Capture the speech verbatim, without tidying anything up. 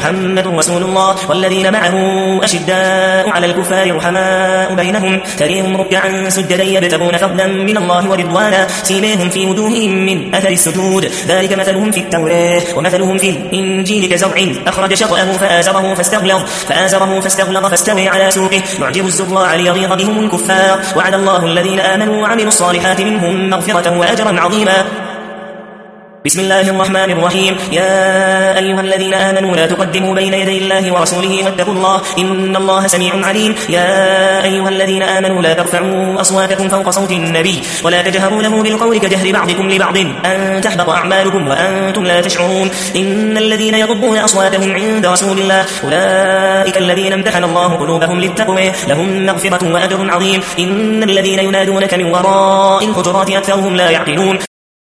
محمد رسول الله والذين معه أشداء على الكفار رحماء بينهم تريهم ركعا سجدا يبتغون فضلا من الله ورضوانا سيماهم في وجوههم من أثر السجود ذلك مثلهم في التوراة ومثلهم في الإنجيل كزرع أخرج شطأه فآزره فاستغلظ فآزره فاستغلظ فاستوى على سوقه يعجب الزراع ليغيظ بهم الكفار وعد الله الذين آمنوا وعملوا الصالحات منهم مغفرة وأجرا عظيما. بسم الله الرحمن الرحيم. يا أيها الذين آمنوا لا تقدموا بين يدي الله ورسوله واتقوا الله إن الله سميع عليم. يا أيها الذين آمنوا لا ترفعوا أصواتكم فوق صوت النبي ولا تجهروا له بالقول كجهر بعضكم لبعض أن تحبط أعمالكم وأنتم لا تشعرون. إن الذين يغضون أصواتهم عند رسول الله أولئك الذين امتحن الله قلوبهم للتقوى لهم مغفرة وأجر عظيم. إن الذين ينادونك من وراء الحجرات أكثرهم لا يعقلون.